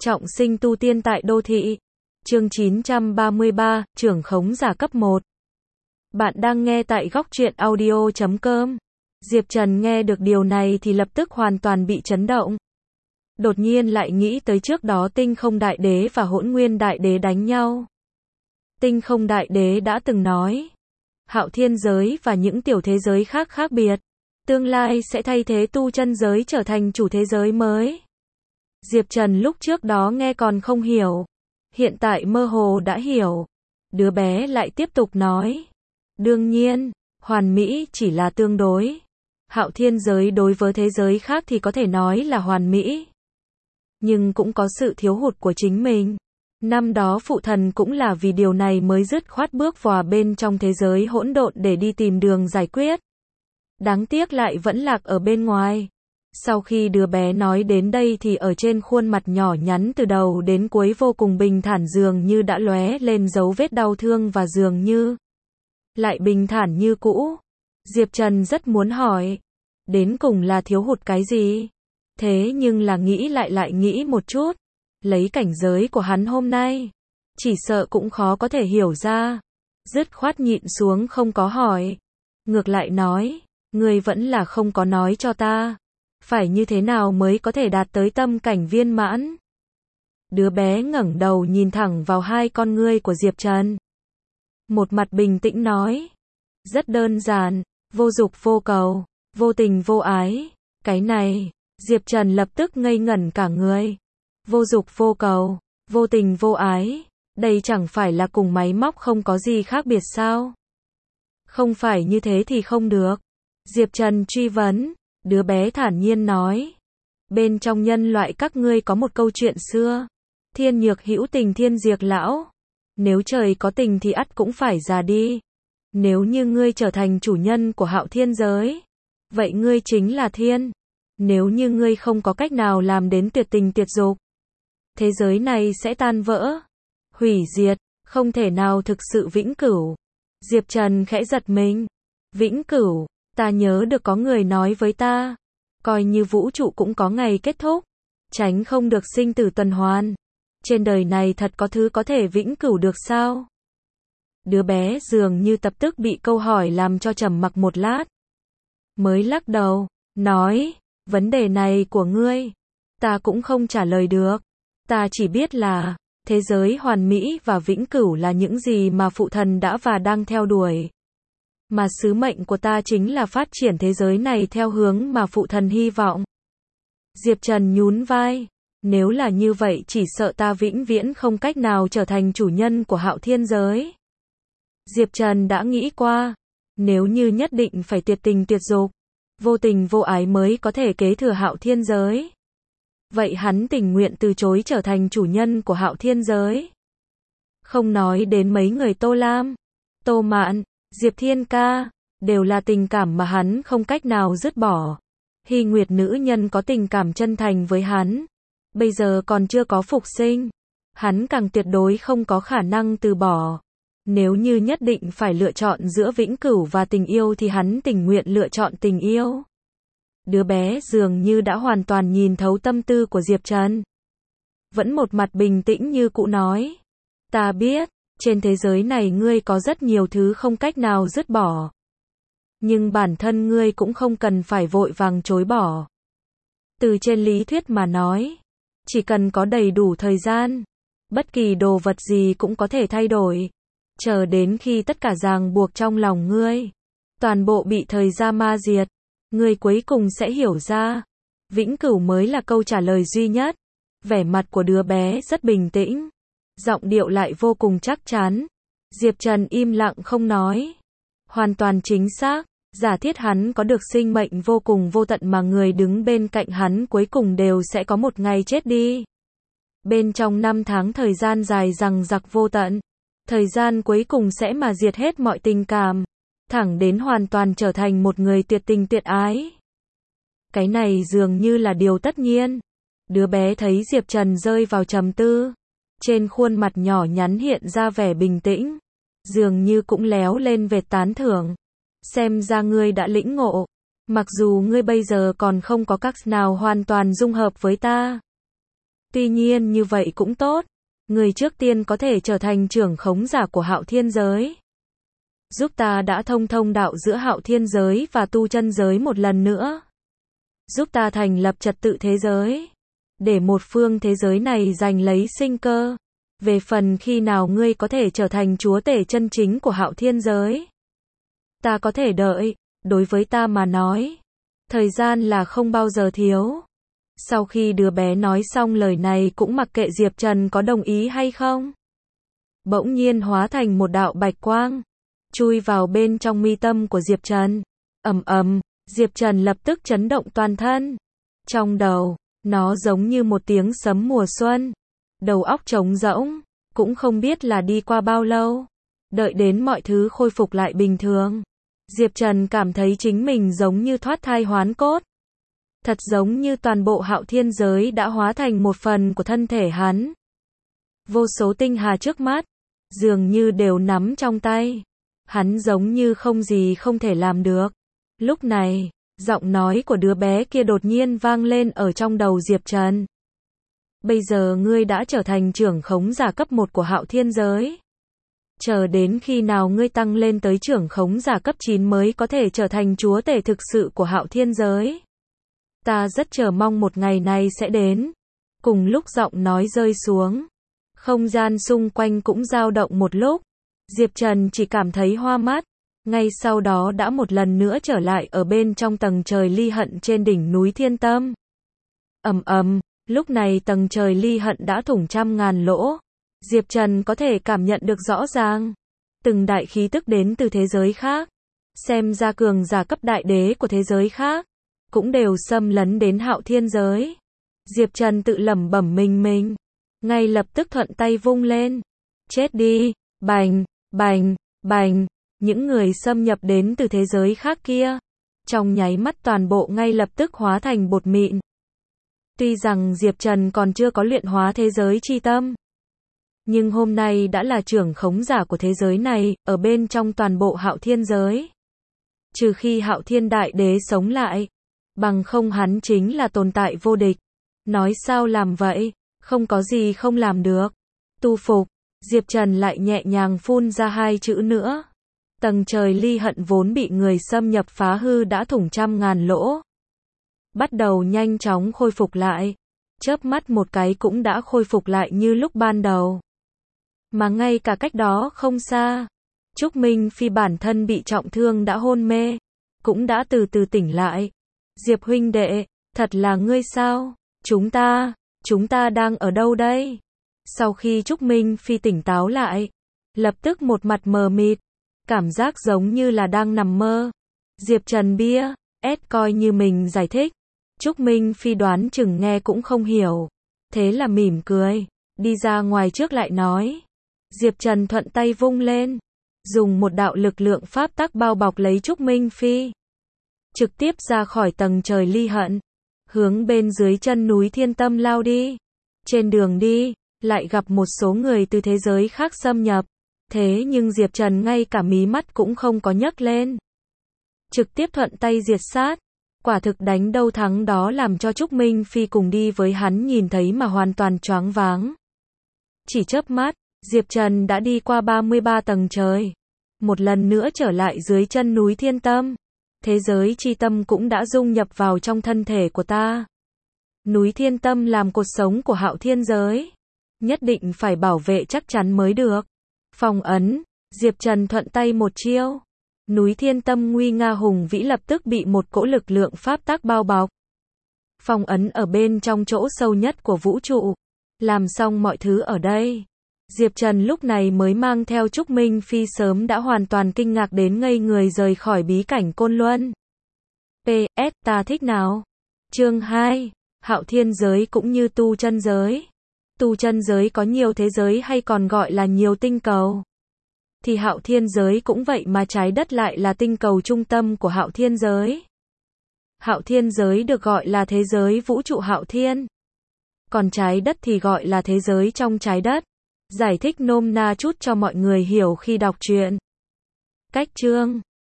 Trọng sinh tu tiên tại đô thị. Chương 933, trưởng khống giả cấp 1. Bạn đang nghe tại góc truyện audio.com. Diệp Trần nghe được điều này thì lập tức hoàn toàn bị chấn động. Đột nhiên lại nghĩ tới trước đó Tinh Không Đại Đế và Hỗn Nguyên Đại Đế đánh nhau. Tinh Không Đại Đế đã từng nói, Hạo Thiên giới và những tiểu thế giới khác khác biệt, tương lai sẽ thay thế tu chân giới trở thành chủ thế giới mới. Diệp Trần lúc trước đó nghe còn không hiểu, hiện tại mơ hồ đã hiểu. Đứa bé lại tiếp tục nói, đương nhiên, hoàn mỹ chỉ là tương đối. Hạo Thiên giới đối với thế giới khác thì có thể nói là hoàn mỹ, nhưng cũng có sự thiếu hụt của chính mình. Năm đó phụ thần cũng là vì điều này mới dứt khoát bước vào bên trong thế giới hỗn độn để đi tìm đường giải quyết. Đáng tiếc lại vẫn lạc ở bên ngoài. Sau khi đứa bé nói đến đây thì ở trên khuôn mặt nhỏ nhắn từ đầu đến cuối vô cùng bình thản, dường như đã lóe lên dấu vết đau thương và dường như lại bình thản như cũ. Diệp Trần rất muốn hỏi, đến cùng là thiếu hụt cái gì? Thế nhưng là nghĩ lại nghĩ một chút, lấy cảnh giới của hắn hôm nay, chỉ sợ cũng khó có thể hiểu ra. Dứt khoát nhịn xuống không có hỏi, ngược lại nói, ngươi vẫn là không có nói cho ta, phải như thế nào mới có thể đạt tới tâm cảnh viên mãn? Đứa bé ngẩng đầu nhìn thẳng vào hai con ngươi của Diệp Trần, một mặt bình tĩnh nói, rất đơn giản, vô dục vô cầu, vô tình vô ái. Cái này, Diệp Trần lập tức ngây ngẩn cả người. Vô dục vô cầu, vô tình vô ái, đây chẳng phải là cùng máy móc không có gì khác biệt sao? Không phải như thế thì không được. Diệp Trần truy vấn. Đứa bé thản nhiên nói, bên trong nhân loại các ngươi có một câu chuyện xưa, thiên nhược hữu tình thiên diệt lão. Nếu trời có tình thì ắt cũng phải già đi. Nếu như ngươi trở thành chủ nhân của Hạo Thiên giới, vậy ngươi chính là thiên. Nếu như ngươi không có cách nào làm đến tuyệt tình tuyệt dục, thế giới này sẽ tan vỡ, hủy diệt, không thể nào thực sự vĩnh cửu. Diệp Trần khẽ giật mình. Vĩnh cửu? Ta nhớ được có người nói với ta, coi như vũ trụ cũng có ngày kết thúc, tránh không được sinh tử tuần hoàn. Trên đời này thật có thứ có thể vĩnh cửu được sao? Đứa bé dường như lập tức bị câu hỏi làm cho trầm mặc một lát, mới lắc đầu, nói, vấn đề này của ngươi, ta cũng không trả lời được. Ta chỉ biết là, thế giới hoàn mỹ và vĩnh cửu là những gì mà phụ thần đã và đang theo đuổi. Mà sứ mệnh của ta chính là phát triển thế giới này theo hướng mà phụ thần hy vọng. Diệp Trần nhún vai. Nếu là như vậy chỉ sợ ta vĩnh viễn không cách nào trở thành chủ nhân của Hạo Thiên giới. Diệp Trần đã nghĩ qua, nếu như nhất định phải tuyệt tình tuyệt dục, vô tình vô ái mới có thể kế thừa Hạo Thiên giới, vậy hắn tình nguyện từ chối trở thành chủ nhân của Hạo Thiên giới. Không nói đến mấy người Tô Lam, Tô Mạn, Diệp Thiên Ca, đều là tình cảm mà hắn không cách nào dứt bỏ. Hy Nguyệt nữ nhân có tình cảm chân thành với hắn, bây giờ còn chưa có phục sinh, hắn càng tuyệt đối không có khả năng từ bỏ. Nếu như nhất định phải lựa chọn giữa vĩnh cửu và tình yêu thì hắn tình nguyện lựa chọn tình yêu. Đứa bé dường như đã hoàn toàn nhìn thấu tâm tư của Diệp Trần, vẫn một mặt bình tĩnh như cũ nói, ta biết, trên thế giới này ngươi có rất nhiều thứ không cách nào dứt bỏ, nhưng bản thân ngươi cũng không cần phải vội vàng chối bỏ. Từ trên lý thuyết mà nói, chỉ cần có đầy đủ thời gian, bất kỳ đồ vật gì cũng có thể thay đổi. Chờ đến khi tất cả ràng buộc trong lòng ngươi toàn bộ bị thời gian ma diệt, ngươi cuối cùng sẽ hiểu ra, vĩnh cửu mới là câu trả lời duy nhất. Vẻ mặt của đứa bé rất bình tĩnh, giọng điệu lại vô cùng chắc chắn. Diệp Trần im lặng không nói. Hoàn toàn chính xác, giả thiết hắn có được sinh mệnh vô cùng vô tận mà người đứng bên cạnh hắn cuối cùng đều sẽ có một ngày chết đi. Bên trong 5 tháng thời gian dài dằng dặc vô tận, thời gian cuối cùng sẽ mà diệt hết mọi tình cảm, thẳng đến hoàn toàn trở thành một người tuyệt tình tuyệt ái. Cái này dường như là điều tất nhiên. Đứa bé thấy Diệp Trần rơi vào trầm tư, trên khuôn mặt nhỏ nhắn hiện ra vẻ bình tĩnh, dường như cũng léo lên vệt tán thưởng. Xem ra ngươi đã lĩnh ngộ, mặc dù ngươi bây giờ còn không có cách nào hoàn toàn dung hợp với ta, Tuy nhiên như vậy cũng tốt. Người trước tiên có thể trở thành trưởng khống giả của Hạo Thiên giới. Giúp ta đã thông thông đạo giữa Hạo Thiên giới và tu chân giới một lần nữa. Giúp ta thành lập trật tự thế giới. Để một phương thế giới này giành lấy sinh cơ. Về phần khi nào ngươi có thể trở thành chúa tể chân chính của Hạo Thiên giới. Ta có thể đợi, đối với ta mà nói. Thời gian là không bao giờ thiếu. Sau khi đứa bé nói xong lời này cũng mặc kệ Diệp Trần có đồng ý hay không. Bỗng nhiên hóa thành một đạo bạch quang. Chui vào bên trong mi tâm của Diệp Trần. Ầm ầm, Diệp Trần lập tức chấn động toàn thân. Trong đầu, nó giống như một tiếng sấm mùa xuân. Đầu óc trống rỗng, cũng không biết là đi qua bao lâu. Đợi đến mọi thứ khôi phục lại bình thường. Diệp Trần cảm thấy chính mình giống như thoát thai hoán cốt. Thật giống như toàn bộ Hạo Thiên giới đã hóa thành một phần của thân thể hắn. Vô số tinh hà trước mắt, dường như đều nắm trong tay. Hắn giống như không gì không thể làm được. Lúc này, giọng nói của đứa bé kia đột nhiên vang lên ở trong đầu Diệp Trần. Bây giờ ngươi đã trở thành trưởng khống giả cấp 1 của Hạo Thiên giới. Chờ đến khi nào ngươi tăng lên tới trưởng khống giả cấp 9 mới có thể trở thành chúa tể thực sự của Hạo Thiên giới. Ta rất chờ mong một ngày này sẽ đến. Cùng lúc giọng nói rơi xuống, không gian xung quanh cũng dao động một lúc. Diệp Trần chỉ cảm thấy hoa mắt. Ngay sau đó đã một lần nữa trở lại ở bên trong tầng trời ly hận trên đỉnh núi Thiên Tâm. Ầm ầm, lúc này tầng trời ly hận đã thủng trăm ngàn lỗ. Diệp Trần có thể cảm nhận được rõ ràng. Từng đại khí tức đến từ thế giới khác. Xem ra cường giả cấp đại đế của thế giới khác cũng đều xâm lấn đến Hạo Thiên giới. Diệp Trần tự lẩm bẩm mình. Ngay lập tức thuận tay vung lên. Chết đi, bành, bành, bành. Những người xâm nhập đến từ thế giới khác kia. Trong nháy mắt toàn bộ ngay lập tức hóa thành bột mịn. Tuy rằng Diệp Trần còn chưa có luyện hóa thế giới chi tâm. Nhưng hôm nay đã là trưởng khống giả của thế giới này, ở bên trong toàn bộ Hạo Thiên giới. Trừ khi Hạo Thiên Đại Đế sống lại. Bằng không hắn chính là tồn tại vô địch. Nói sao làm vậy, không có gì không làm được. Tu phục, Diệp Trần lại nhẹ nhàng phun ra hai chữ nữa. Tầng trời ly hận vốn bị người xâm nhập phá hư đã thủng trăm ngàn lỗ. Bắt đầu nhanh chóng khôi phục lại. Chớp mắt một cái cũng đã khôi phục lại như lúc ban đầu. Mà ngay cả cách đó không xa, Trúc Minh Phi bản thân bị trọng thương đã hôn mê, cũng đã từ từ tỉnh lại. Diệp huynh đệ, thật là ngươi sao? Chúng ta đang ở đâu đây? Sau khi Trúc Minh Phi tỉnh táo lại, lập tức một mặt mờ mịt, cảm giác giống như là đang nằm mơ. Diệp Trần bia, coi như mình giải thích. Trúc Minh Phi đoán chừng nghe cũng không hiểu. Thế là mỉm cười, đi ra ngoài trước lại nói. Diệp Trần thuận tay vung lên, dùng một đạo lực lượng pháp tắc bao bọc lấy Trúc Minh Phi. Trực tiếp ra khỏi tầng trời ly hận, hướng bên dưới chân núi Thiên Tâm lao đi. Trên đường đi, lại gặp một số người từ thế giới khác xâm nhập. Thế nhưng Diệp Trần ngay cả mí mắt cũng không có nhấc lên. Trực tiếp thuận tay diệt sát. Quả thực đánh đâu thắng đó làm cho Trúc Minh Phi cùng đi với hắn nhìn thấy mà hoàn toàn choáng váng. Chỉ chớp mắt, Diệp Trần đã đi qua 33 tầng trời. Một lần nữa trở lại dưới chân núi Thiên Tâm. Thế giới chi tâm cũng đã dung nhập vào trong thân thể của ta. Núi Thiên Tâm làm cột sống của Hạo Thiên giới. Nhất định phải bảo vệ chắc chắn mới được. Phong ấn, Diệp Trần thuận tay một chiêu. Núi Thiên Tâm nguy nga hùng vĩ lập tức bị một cỗ lực lượng pháp tắc bao bọc. Phong ấn ở bên trong chỗ sâu nhất của vũ trụ. Làm xong mọi thứ ở đây. Diệp Trần lúc này mới mang theo Trúc Minh Phi sớm đã hoàn toàn kinh ngạc đến ngây người rời khỏi bí cảnh Côn Luân. PS ta thích nào? Chương 2, Hạo Thiên giới cũng như tu chân giới. Tu chân giới có nhiều thế giới hay còn gọi là nhiều tinh cầu. Thì Hạo Thiên giới cũng vậy mà trái đất lại là tinh cầu trung tâm của Hạo Thiên giới. Hạo Thiên giới được gọi là thế giới vũ trụ Hạo Thiên. Còn trái đất thì gọi là thế giới trong trái đất. Giải thích nôm na chút cho mọi người hiểu khi đọc truyện. Cách chương